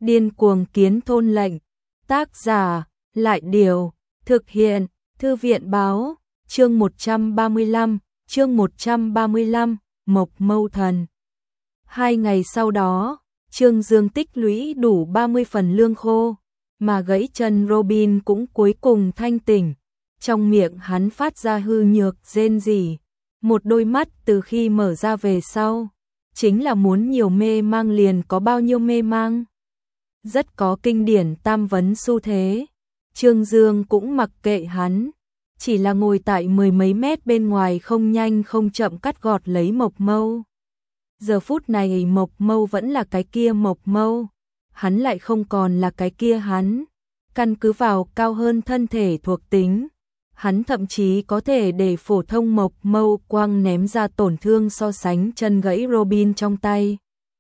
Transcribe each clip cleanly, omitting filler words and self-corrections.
Điên cuồng kiến thôn lệnh. Tác giả, Lại Điều. Thực hiện, Thư viện Báo. Chương 135, Mộc Mâu Thần. 2 ngày sau đó, Trương Dương tích lũy đủ 30 phần lương khô, mà gãy chân Robin cũng cuối cùng thanh tỉnh. Trong miệng hắn phát ra hư nhược rên rỉ, một đôi mắt từ khi mở ra về sau, chính là muốn nhiều mê mang liền có bao nhiêu mê mang. Rất có kinh điển tam vấn xu thế. Trương Dương cũng mặc kệ hắn, chỉ là ngồi tại 10 mấy mét bên ngoài không nhanh không chậm cắt gọt lấy Mộc Mâu. Giờ phút này Mộc Mâu vẫn là cái kia Mộc Mâu, hắn lại không còn là cái kia hắn. Căn cứ vào cao hơn thân thể thuộc tính, hắn thậm chí có thể để phổ thông Mộc Mâu quang ném ra tổn thương so sánh chân gãy Robin trong tay.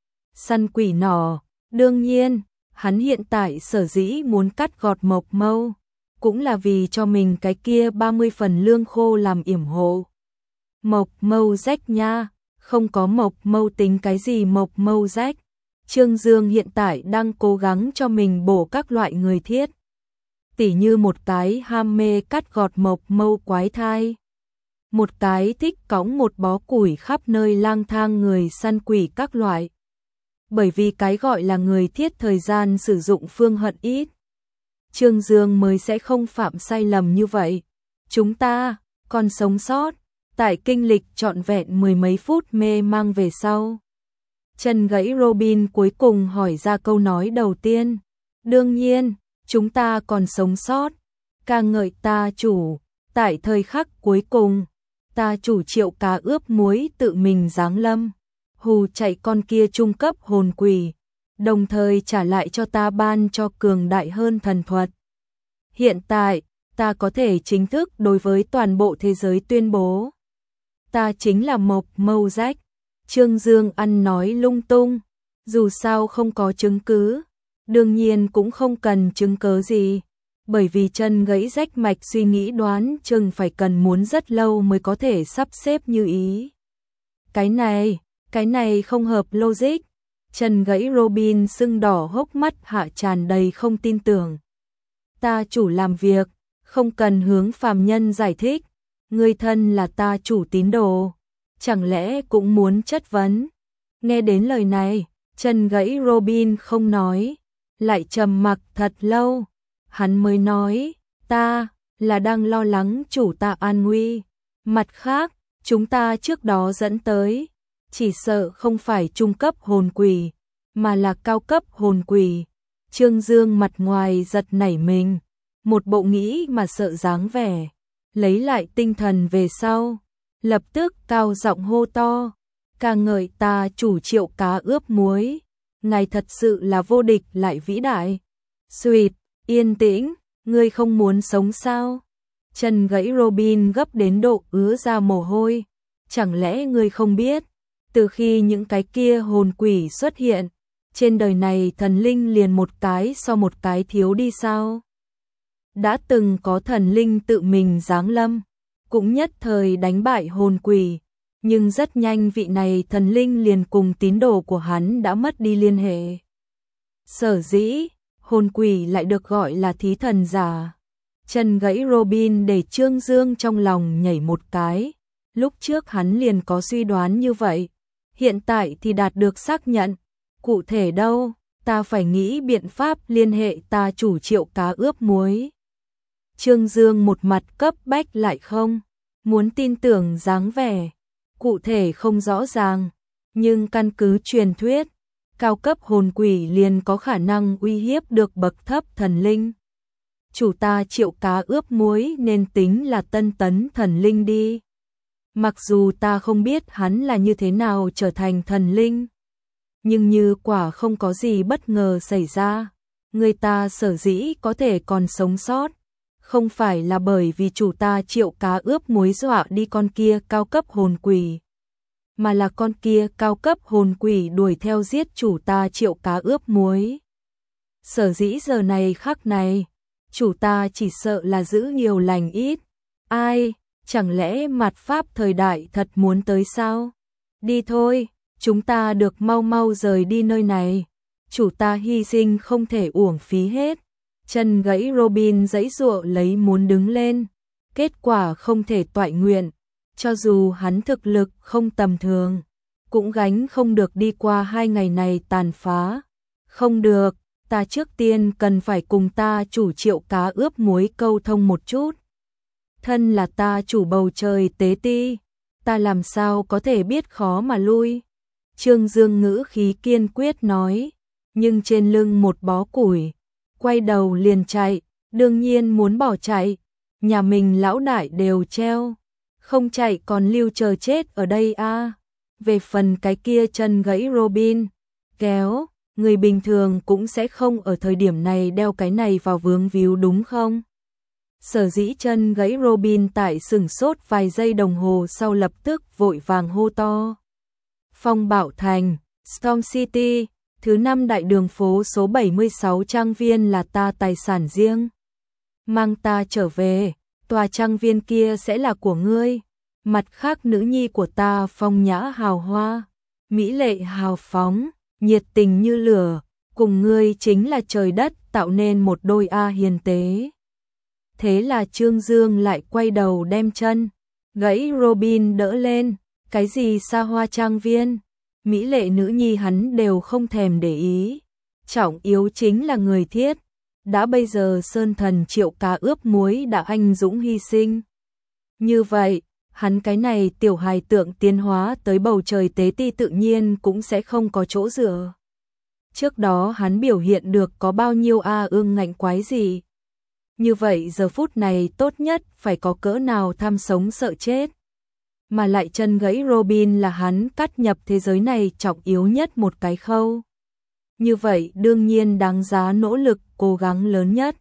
Săn quỷ nỏ, đương nhiên, hắn hiện tại sở dĩ muốn cắt gọt Mộc Mâu, cũng là vì cho mình cái kia 30 phần lương khô làm yểm hộ. Mộc Mâu rách nha, không có Mộc Mâu tính cái gì Mộc Mâu rách. Trương Dương hiện tại đang cố gắng cho mình bổ các loại người thiết, tỉ như một cái ham mê cắt gọt Mộc Mâu quái thai, một cái thích cõng một bó củi khắp nơi lang thang người săn quỷ các loại. Bởi vì cái gọi là người thiết thời gian sử dụng phương hận ít, Trương Dương mới sẽ không phạm sai lầm như vậy. Chúng ta còn sống sót, tại kinh lịch trọn vẹn 10 mấy phút mê mang về sau. Chân gãy Robin cuối cùng hỏi ra câu nói đầu tiên. Đương nhiên, chúng ta còn sống sót. Ca ngợi ta chủ. Tại thời khắc cuối cùng, ta chủ Triệu Cá ướp muối tự mình giáng lâm, hù chạy con kia trung cấp hồn quỷ, đồng thời trả lại cho ta ban cho cường đại hơn thần thuật. Hiện tại, ta có thể chính thức đối với toàn bộ thế giới tuyên bố, ta chính là Mộc Mâu rách. Trương Dương ăn nói lung tung, dù sao không có chứng cứ, đương nhiên cũng không cần chứng cớ gì, bởi vì chân gãy rách mạch suy nghĩ đoán chừng phải cần muốn rất lâu mới có thể sắp xếp như ý. Cái này không hợp logic. Chân gãy Robin sưng đỏ hốc mắt hạ tràn đầy không tin tưởng. Ta chủ làm việc, không cần hướng phàm nhân giải thích, người thân là ta chủ tín đồ, chẳng lẽ cũng muốn chất vấn. Nghe đến lời này, chân gãy Robin không nói, lại trầm mặc thật lâu, hắn mới nói, ta là đang lo lắng chủ ta an nguy. Mặt khác, chúng ta trước đó dẫn tới, chỉ sợ không phải trung cấp hồn quỷ, mà là cao cấp hồn quỷ. Trương Dương mặt ngoài giật nảy mình, một bộ nghĩ mà sợ dáng vẻ, lấy lại tinh thần về sau, lập tức cao giọng hô to, ca ngợi ta chủ Triệu Cá ướp muối, ngài thật sự là vô địch lại vĩ đại. Xuyệt, yên tĩnh, ngươi không muốn sống sao? Chân gãy Robin gấp đến độ ứa ra mồ hôi, chẳng lẽ ngươi không biết, từ khi những cái kia hồn quỷ xuất hiện, trên đời này thần linh liền một cái so một cái thiếu đi sao? Đã từng có thần linh tự mình giáng lâm, cũng nhất thời đánh bại hồn quỷ, nhưng rất nhanh vị này thần linh liền cùng tín đồ của hắn đã mất đi liên hệ. Sở dĩ, hồn quỷ lại được gọi là thí thần giả. Chân gãy Robin để Trương Dương trong lòng nhảy một cái, lúc trước hắn liền có suy đoán như vậy, hiện tại thì đạt được xác nhận. Cụ thể đâu, ta phải nghĩ biện pháp liên hệ ta chủ Triệu Cá ướp muối. Trương Dương một mặt cấp bách lại không muốn tin tưởng dáng vẻ, cụ thể không rõ ràng, nhưng căn cứ truyền thuyết, cao cấp hồn quỷ liền có khả năng uy hiếp được bậc thấp thần linh. Chủ ta Triệu Cá ướp muối nên tính là tân tấn thần linh đi. Mặc dù ta không biết hắn là như thế nào trở thành thần linh, nhưng như quả không có gì bất ngờ xảy ra, người ta sở dĩ có thể còn sống sót, không phải là bởi vì chủ ta Triệu Cá ướp muối dọa đi con kia cao cấp hồn quỷ, mà là con kia cao cấp hồn quỷ đuổi theo giết chủ ta Triệu Cá ướp muối. Sở dĩ giờ này khắc này, chủ ta chỉ sợ là giữ nhiều lành ít. Ai, chẳng lẽ mạt pháp thời đại thật muốn tới sao? Đi thôi, chúng ta được mau mau rời đi nơi này. chủ ta hy sinh không thể uổng phí hết. Chân gãy Robin giãy giụa lấy muốn đứng lên, kết quả không thể toại nguyện, cho dù hắn thực lực không tầm thường, cũng gánh không được đi qua 2 ngày này tàn phá. Không được, ta trước tiên cần phải cùng ta chủ Triệu cá ướp muối câu thông một chút. Thân là ta chủ bầu trời tế ti, ta làm sao có thể biết khó mà lui. Trương Dương ngữ khí kiên quyết nói, nhưng trên lưng một bó củi, quay đầu liền chạy, đương nhiên muốn bỏ chạy, nhà mình lão đại đều treo, không chạy còn lưu chờ chết ở đây a. Về phần cái kia chân gãy Robin, kéo, người bình thường cũng sẽ không ở thời điểm này đeo cái này vào vướng víu đúng không? Sở dĩ chân gãy Robin tại sửng sốt vài giây đồng hồ sau lập tức vội vàng hô to. Phong Bảo Thành, Storm City, thứ 5 đại đường phố số 76 trang viên là ta tài sản riêng. Mang ta trở về, tòa trang viên kia sẽ là của ngươi. Mặt khác nữ nhi của ta phong nhã hào hoa, mỹ lệ hào phóng, nhiệt tình như lửa, cùng ngươi chính là trời đất tạo nên một đôi A hiền tế. Thế là Trương Dương lại quay đầu đem chân gãy Robin đỡ lên, cái gì xa hoa trang viên, mỹ lệ nữ nhi hắn đều không thèm để ý. Trọng yếu chính là người thiết, đã bây giờ sơn thần Triệu cá ướp muối đã anh dũng hy sinh. Như vậy, hắn cái này tiểu hài tượng tiến hóa tới bầu trời tế ti tự nhiên cũng sẽ không có chỗ dựa. Trước đó hắn biểu hiện được có bao nhiêu ương ngạnh quái gì. Như vậy giờ phút này tốt nhất phải có cỡ nào tham sống sợ chết. Mà lại chân gãy Robin là hắn cắt nhập thế giới này trọng yếu nhất một cái khâu. Như vậy đương nhiên đáng giá nỗ lực cố gắng lớn nhất.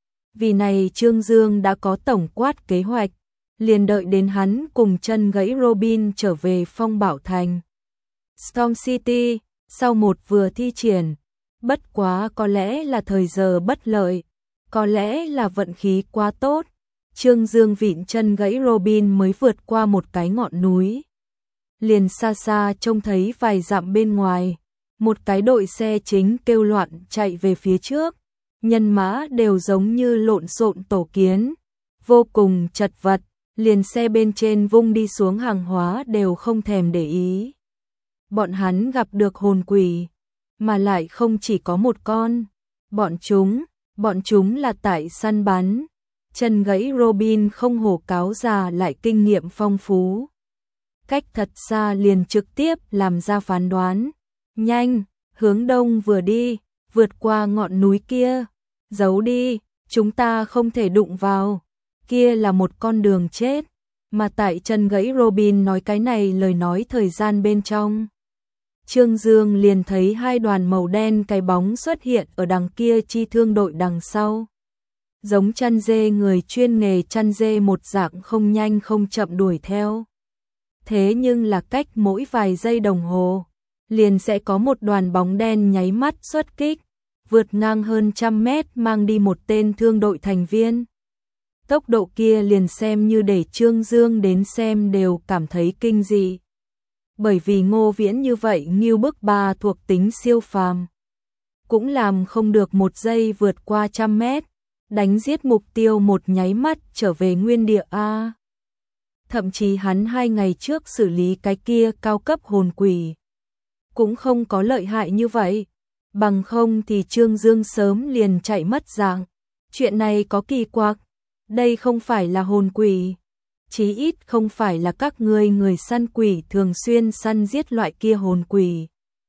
Vì này Trương Dương đã có tổng quát kế hoạch, liền đợi đến hắn cùng chân gãy Robin trở về Phong Bảo Thành. Storm City, sau một vừa thi triển, bất quá có lẽ là thời giờ bất lợi, có lẽ là vận khí quá tốt. Trương Dương vịn chân gãy Robin mới vượt qua một cái ngọn núi. Liền xa xa trông thấy vài dặm bên ngoài, một cái đội xe chính kêu loạn chạy về phía trước, nhân mã đều giống như lộn xộn tổ kiến, vô cùng chật vật, liền xe bên trên vung đi xuống hàng hóa đều không thèm để ý. Bọn hắn gặp được hồn quỷ, mà lại không chỉ có một con, bọn chúng là tại săn bắn. Chân gãy Robin không hổ cáo già lại kinh nghiệm phong phú. Cách thật xa liền trực tiếp làm ra phán đoán. Nhanh, hướng đông vừa đi, vượt qua ngọn núi kia. Giấu đi, chúng ta không thể đụng vào. Kia là một con đường chết. Mà tại chân gãy Robin nói cái này lời nói thời gian bên trong. Trương Dương liền thấy 2 đoàn màu đen cái bóng xuất hiện ở đằng kia chi thương đội đằng sau. Giống chăn dê người chuyên nghề chăn dê một dạng không nhanh không chậm đuổi theo. Thế nhưng là cách mỗi vài giây đồng hồ, liền sẽ có một đoàn bóng đen nháy mắt xuất kích, vượt ngang hơn 100 mét mang đi một tên thương đội thành viên. Tốc độ kia liền xem như để Trương Dương đến xem đều cảm thấy kinh dị. Bởi vì Ngô Viễn như vậy nghiêu bức 3 thuộc tính siêu phàm, cũng làm không được một giây vượt qua 100 mét. Đánh giết mục tiêu một nháy mắt trở về nguyên địa A. Thậm chí hắn 2 ngày trước xử lý cái kia cao cấp hồn quỷ, cũng không có lợi hại như vậy. Bằng không thì Trương Dương sớm liền chạy mất dạng. Chuyện này có kỳ quặc, đây không phải là hồn quỷ. Chí ít không phải là các người săn quỷ thường xuyên săn giết loại kia hồn quỷ.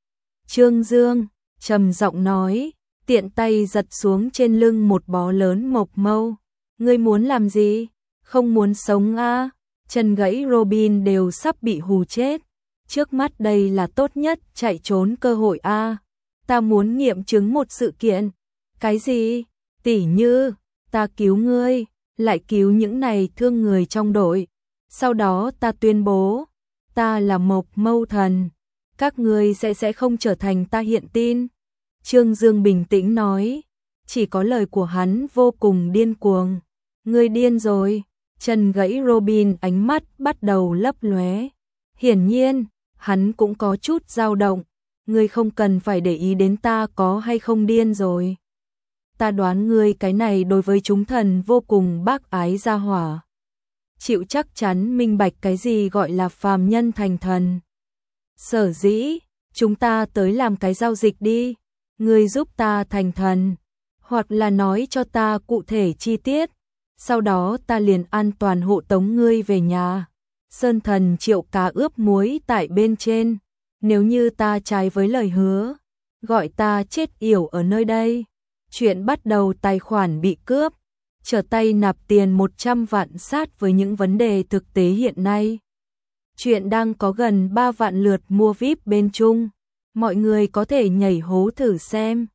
Trương Dương trầm giọng nói, tiện tay giật xuống trên lưng một bó lớn mộc mâu. Ngươi muốn làm gì? Không muốn sống à? Chân gãy Robin đều sắp bị hù chết. Trước mắt đây là tốt nhất chạy trốn cơ hội à? Ta muốn nghiệm chứng một sự kiện. Cái gì? Tỉ như, ta cứu ngươi, lại cứu những này thương người trong đội. Sau đó ta tuyên bố, ta là Mộc Mâu Thần. Các ngươi sẽ không trở thành ta hiện tin. Trương Dương bình tĩnh nói, chỉ có lời của hắn vô cùng điên cuồng. Ngươi điên rồi. Chân gãy Robin ánh mắt bắt đầu lấp lóe. Hiển nhiên, hắn cũng có chút dao động. ngươi không cần phải để ý đến ta có hay không điên rồi. Ta đoán ngươi cái này đối với chúng thần vô cùng bác ái gia hỏa. Chịu chắc chắn minh bạch cái gì gọi là phàm nhân thành thần. Sở dĩ, chúng ta tới làm cái giao dịch đi. Ngươi giúp ta thành thần, hoặc là nói cho ta cụ thể chi tiết. Sau đó ta liền an toàn hộ tống ngươi về nhà. Sơn thần triệu cá ướp muối tại bên trên. Nếu như ta trái với lời hứa, gọi ta chết yểu ở nơi đây. Chuyện bắt đầu tài khoản bị cướp, trở tay nạp tiền 100 vạn sát với những vấn đề thực tế hiện nay. Chuyện đang có gần 3 vạn lượt mua VIP bên Trung. Mọi người có thể nhảy hố thử xem.